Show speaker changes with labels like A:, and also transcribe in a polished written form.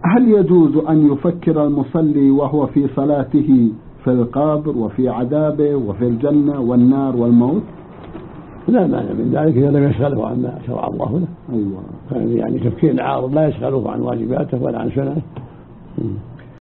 A: هل يجوز أن يفكر المصلي وهو في صلاته في القبر وفي عذابه وفي الجنة والنار والموت؟
B: لا مانع من ذلك إذا لم يشغله عما شرع الله له.
A: أيوة.
B: يعني تفكير العارض لا يشغله عن واجباته ولا عن سننه.